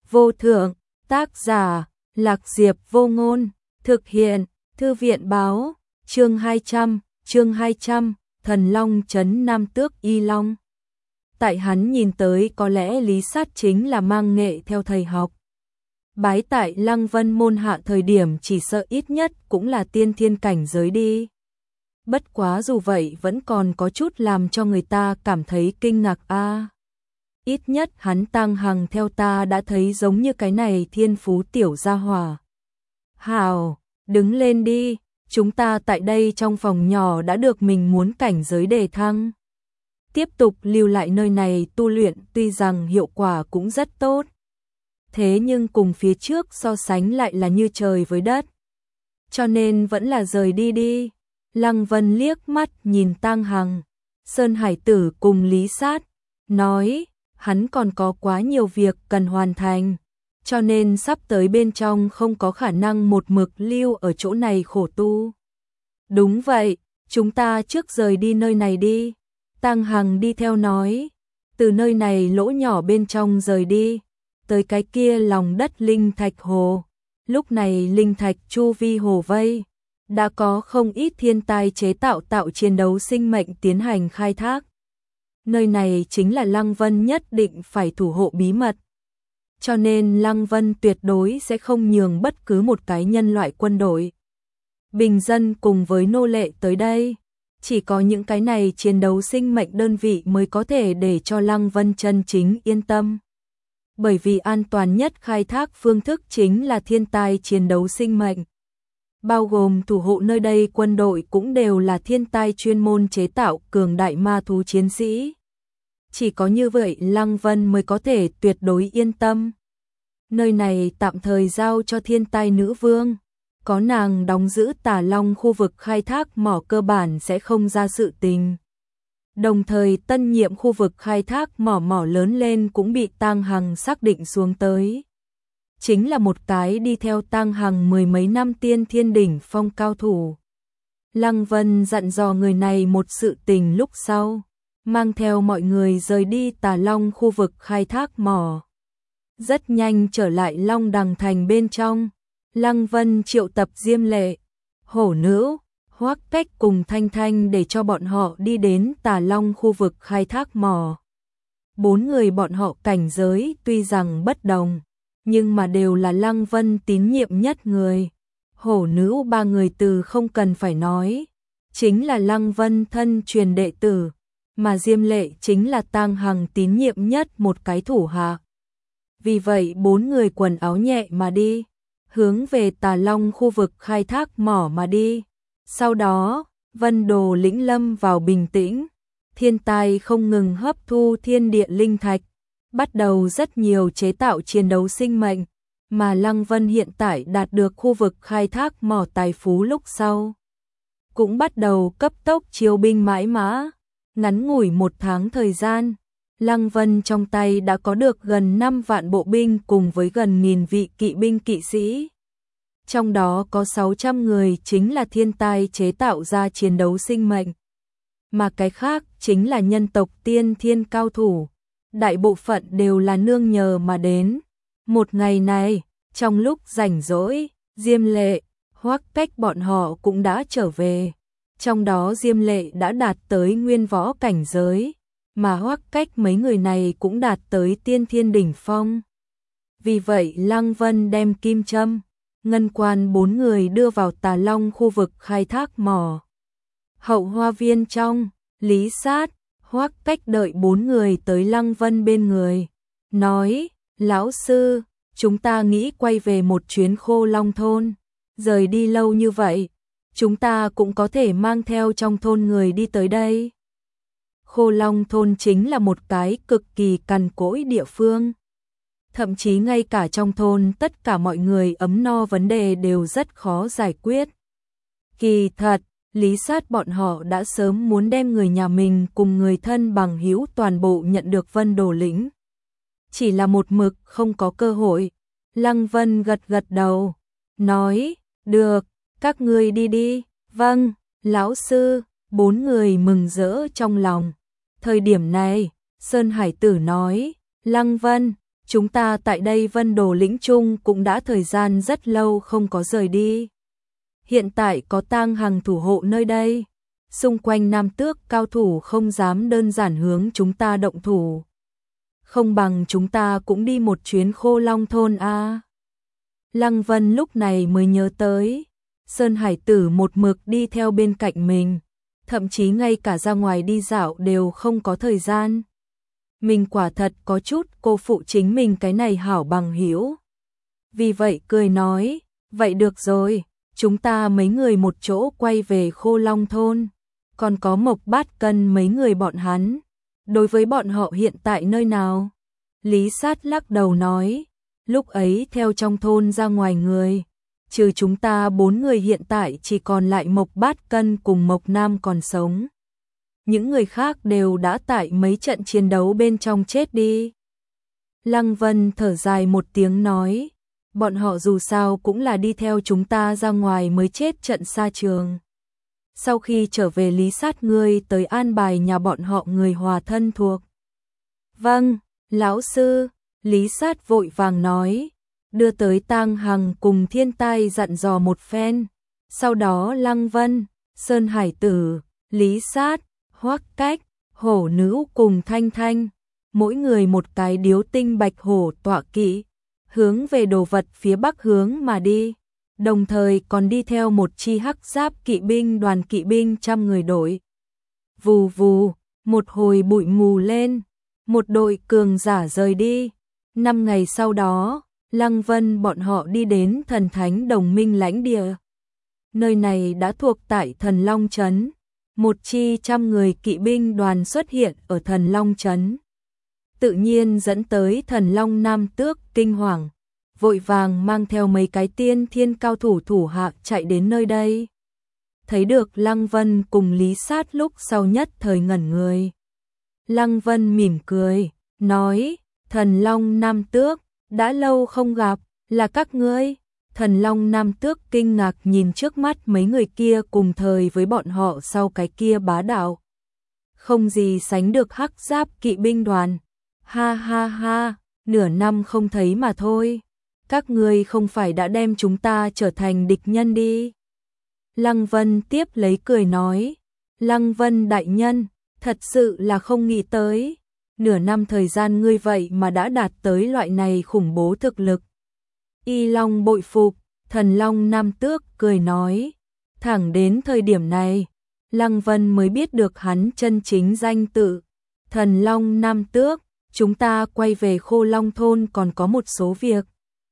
vô thượng, tác giả, Lạc Diệp Vô Ngôn, thực hiện, Thư viện báo, chương 200, Thần Long trấn Nam Tước Y Long. Tại hắn nhìn tới có lẽ Lý Sát chính là mang nghệ theo thầy học. Bái tại Lăng Vân môn hạ thời điểm chỉ sợ ít nhất cũng là tiên thiên cảnh giới đi. Bất quá dù vậy vẫn còn có chút làm cho người ta cảm thấy kinh ngạc a. Ít nhất hắn Tăng Hằng theo ta đã thấy giống như cái này thiên phú tiểu gia hỏa. Hào, đứng lên đi, chúng ta tại đây trong phòng nhỏ đã được mình muốn cảnh giới đề thăng. Tiếp tục lưu lại nơi này tu luyện tuy rằng hiệu quả cũng rất tốt. Thế nhưng cùng phía trước so sánh lại là như trời với đất. Cho nên vẫn là rời đi đi. Lăng Vân liếc mắt nhìn Tăng Hằng, Sơn Hải Tử cùng Lý Sát, nói hắn còn có quá nhiều việc cần hoàn thành, cho nên sắp tới bên trong không có khả năng một mực lưu ở chỗ này khổ tu. Đúng vậy, chúng ta trước rời đi nơi này đi. Tăng Hằng đi theo nói, từ nơi này lỗ nhỏ bên trong rời đi, tới cái kia lòng đất linh thạch hồ. Lúc này linh thạch chu vi hồ vây, đã có không ít thiên tai chế tạo chiến đấu sinh mệnh tiến hành khai thác. Nơi này chính là Lăng Vân nhất định phải thủ hộ bí mật. Cho nên Lăng Vân tuyệt đối sẽ không nhường bất cứ một cái nhân loại quân đội, bình dân cùng với nô lệ tới đây. Chỉ có những cái này chiến đấu sinh mệnh đơn vị mới có thể để cho Lăng Vân chân chính yên tâm. Bởi vì an toàn nhất khai thác phương thức chính là thiên tai chiến đấu sinh mệnh. Bao gồm thủ hộ nơi đây quân đội cũng đều là thiên tai chuyên môn chế tạo cường đại ma thú chiến sĩ. Chỉ có như vậy Lăng Vân mới có thể tuyệt đối yên tâm. Nơi này tạm thời giao cho thiên tai nữ vương. Có nàng đóng giữ Tà Long khu vực khai thác mỏ cơ bản sẽ không ra sự tình. Đồng thời tân nhiệm khu vực khai thác mỏ lớn lên cũng bị Tăng Hằng xác định xuống tới. Chính là một cái đi theo Tăng Hằng mười mấy năm tiên thiên đỉnh phong cao thủ. Lăng Vân dặn dò người này một sự tình lúc sau, mang theo mọi người rời đi Tà Long khu vực khai thác mỏ. Rất nhanh trở lại Long Đằng thành bên trong, Lăng Vân triệu tập Diêm Lệ, Hổ Nữ, Hoắc Cách cùng Thanh Thanh để cho bọn họ đi đến Tà Long khu vực khai thác mỏ. 4 người bọn họ cảnh giới tuy rằng bất đồng, nhưng mà đều là Lăng Vân tín nhiệm nhất người. Hổ Nữ 3 người từ không cần phải nói, chính là Lăng Vân thân truyền đệ tử, mà Diêm Lệ chính là Tăng Hằng tín nhiệm nhất một cái thủ hạ. Vì vậy 4 người quần áo nhẹ mà đi, hướng về Tà Long khu vực khai thác mỏ mà đi. Sau đó, Vân Đồ lĩnh lâm vào bình tĩnh, thiên tai không ngừng hấp thu thiên địa linh thạch, bắt đầu rất nhiều chế tạo chiến đấu sinh mệnh, mà Lăng Vân hiện tại đạt được khu vực khai thác mỏ tài phú lúc sau. Cũng bắt đầu cấp tốc chiêu binh mãi mã, ngắn ngủi 1 tháng thời gian, Lăng Vân trong tay đã có được gần 5 vạn bộ binh cùng với gần 1000 vị kỵ binh kỵ sĩ. Trong đó có 600 người chính là thiên tai chế tạo ra chiến đấu sinh mệnh, mà cái khác chính là nhân tộc tiên thiên cao thủ, đại bộ phận đều là nương nhờ mà đến. Một ngày này, trong lúc rảnh rỗi, Diêm Lệ, Hoắc Cách bọn họ cũng đã trở về. Trong đó Diêm Lệ đã đạt tới nguyên võ cảnh giới, mà Hoắc Cách mấy người này cũng đạt tới tiên thiên đỉnh phong. Vì vậy Lăng Vân đem kim châm, ngân quan 4 người đưa vào Tà Long khu vực khai thác mỏ. Hậu hoa viên trong, Lý Sát, Hoắc Cách đợi 4 người tới Lăng Vân bên người, nói, lão sư, chúng ta nghĩ quay về một chuyến Khô Long thôn, rời đi lâu như vậy, chúng ta cũng có thể mang theo trong thôn người đi tới đây. Khô Long thôn chính là một cái cực kỳ cằn cỗi địa phương. Thậm chí ngay cả trong thôn tất cả mọi người ấm no vấn đề đều rất khó giải quyết. Kỳ thật, Lý Sát bọn họ đã sớm muốn đem người nhà mình cùng người thân bằng hữu toàn bộ nhận được Vân Đồ lĩnh. Chỉ là một mực không có cơ hội. Lăng Vân gật gật đầu, nói, được, các ngươi đi đi. Vâng, lão sư, 4 người mừng rỡ trong lòng. Thời điểm này, Sơn Hải Tử nói, Lăng Vân, chúng ta tại đây Vân Đồ lĩnh chung cũng đã thời gian rất lâu không có rời đi. Hiện tại có Tang Hằng thủ hộ nơi đây, xung quanh Nam Tước cao thủ không dám đơn giản hướng chúng ta động thủ. Không bằng chúng ta cũng đi một chuyến Khô Long thôn a. Lăng Vân lúc này mới nhớ tới, Sơn Hải Tử một mực đi theo bên cạnh mình, thậm chí ngay cả ra ngoài đi dạo đều không có thời gian. Mình quả thật có chút cô phụ chính mình cái này hảo bằng hữu. Vì vậy cười nói, vậy được rồi, chúng ta mấy người một chỗ quay về Khô Long thôn, còn có Mộc Bát Cân mấy người bọn hắn. Đối với bọn họ hiện tại nơi nào? Lý Sát lắc đầu nói, lúc ấy theo trong thôn ra ngoài người, trừ chúng ta 4 người hiện tại chỉ còn lại Mộc Bát Cân cùng Mộc Nam còn sống. Những người khác đều đã tại mấy trận chiến đấu bên trong chết đi. Lăng Vân thở dài một tiếng nói, bọn họ dù sao cũng là đi theo chúng ta ra ngoài mới chết trận xa trường. Sau khi trở về Lý Sát ngươi tới an bài nhà bọn họ người hòa thân thuộc. Vâng, lão sư, Lý Sát vội vàng nói, đưa tới Tang Hằng cùng Thiên Tai dặn dò một phen. Sau đó Lăng Vân, Sơn Hải Tử, Lý Sát, Hoắc Cách, Hổ Nữ cùng Thanh Thanh, mỗi người một cái điếu tinh bạch hổ tọa kỵ, hướng về đồ vật phía bắc hướng mà đi. Đồng thời còn đi theo một chi hắc giáp kỵ binh đoàn kỵ binh 100 người đội. Vù vù, một hồi bụi mù lên, một đội cường giả rời đi. 5 ngày sau đó, Lăng Vân bọn họ đi đến Thần Thánh Đồng Minh lãnh địa. Nơi này đã thuộc tại Thần Long Trấn. Một chi 100 người kỵ binh đoàn xuất hiện ở Thần Long Trấn. Tự nhiên dẫn tới Thần Long Nam Tước kinh hoàng, vội vàng mang theo mấy cái tiên thiên cao thủ thủ hạ chạy đến nơi đây. Thấy được Lăng Vân cùng Lý Sát lúc sau nhất thời ngẩn người. Lăng Vân mỉm cười, nói, Thần Long Nam Tước, đã lâu không gặp, là các ngươi. Thần Long Nam Tước kinh ngạc nhìn trước mắt mấy người kia cùng thời với bọn họ sau cái kia bá đạo. Không gì sánh được hắc giáp kỵ binh đoàn. Ha ha ha, nửa năm không thấy mà thôi. Các ngươi không phải đã đem chúng ta trở thành địch nhân đi. Lăng Vân tiếp lấy cười nói, Lăng Vân đại nhân, thật sự là không nghĩ tới. Nửa năm thời gian ngươi vậy mà đã đạt tới loại này khủng bố thực lực. Y Long bội phục, Thần Long Nam Tước cười nói. Thẳng đến thời điểm này, Lăng Vân mới biết được hắn chân chính danh tự. Thần Long Nam Tước, chúng ta quay về Khô Long thôn còn có một số việc.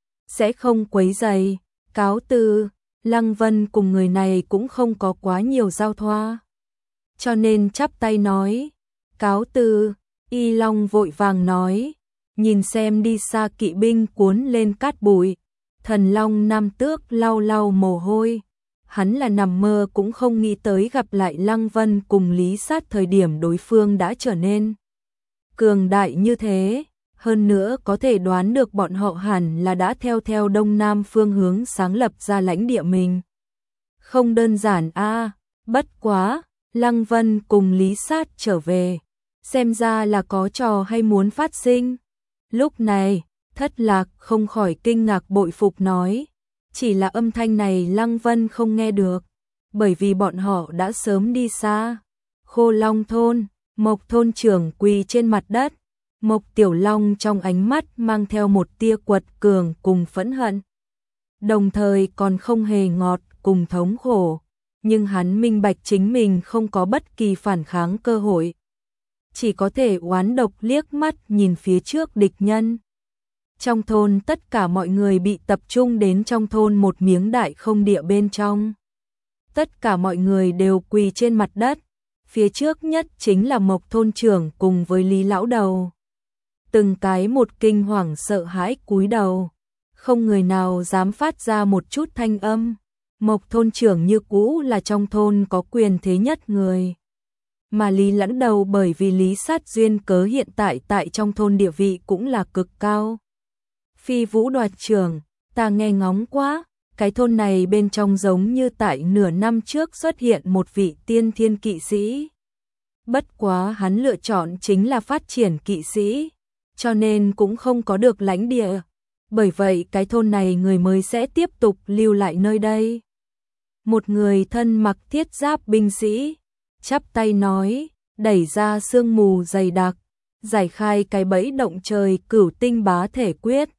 Sẽ không quấy rầy, cáo từ. Lăng Vân cùng người này cũng không có quá nhiều giao thoa, cho nên chắp tay nói, cáo từ. Y Long vội vàng nói, nhìn xem đi xa kỵ binh cuốn lên cát bụi. Thần Long Nam Tước lau lau mồ hôi, hắn là nằm mơ cũng không nghĩ tới gặp lại Lăng Vân cùng Lý Sát thời điểm đối phương đã trở nên cường đại như thế. Hơn nữa có thể đoán được bọn họ hẳn là đã theo đông nam phương hướng sáng lập ra lãnh địa mình. Không đơn giản a, bất quá, Lăng Vân cùng Lý Sát trở về, xem ra là có trò hay muốn phát sinh. Lúc này, Thất Lạc không khỏi kinh ngạc bội phục nói, chỉ là âm thanh này Lăng Vân không nghe được, bởi vì bọn họ đã sớm đi xa. Khô Long thôn, Mộc thôn trưởng quỳ trên mặt đất. Mộc Tiểu Long trong ánh mắt mang theo một tia quật cường cùng phẫn hận, đồng thời còn không hề ngọt cùng thống khổ, nhưng hắn minh bạch chính mình không có bất kỳ phản kháng cơ hội, chỉ có thể oán độc liếc mắt nhìn phía trước địch nhân. Trong thôn tất cả mọi người bị tập trung đến trong thôn một miếng đại không địa bên trong. Tất cả mọi người đều quỳ trên mặt đất, phía trước nhất chính là Mộc thôn trưởng cùng với Lý lão đầu. Từng cái một kinh hoàng sợ hãi cúi đầu, không người nào dám phát ra một chút thanh âm. Mộc thôn trưởng như cũ là trong thôn có quyền thế nhất người, mà Lý lão đầu bởi vì Lý Sát duyên cớ hiện tại tại trong thôn địa vị cũng là cực cao. Phi Vũ Đoạt trưởng, ta nghe ngóng quá, cái thôn này bên trong giống như tại nửa năm trước xuất hiện một vị tiên thiên kỵ sĩ. Bất quá hắn lựa chọn chính là phát triển kỵ sĩ, cho nên cũng không có được lãnh địa. Bởi vậy cái thôn này người mới sẽ tiếp tục lưu lại nơi đây. Một người thân mặc thiết giáp binh sĩ, chắp tay nói, đẩy ra sương mù dày đặc, giải khai cái bẫy động trời Cửu Tinh Bá Thể Quyết.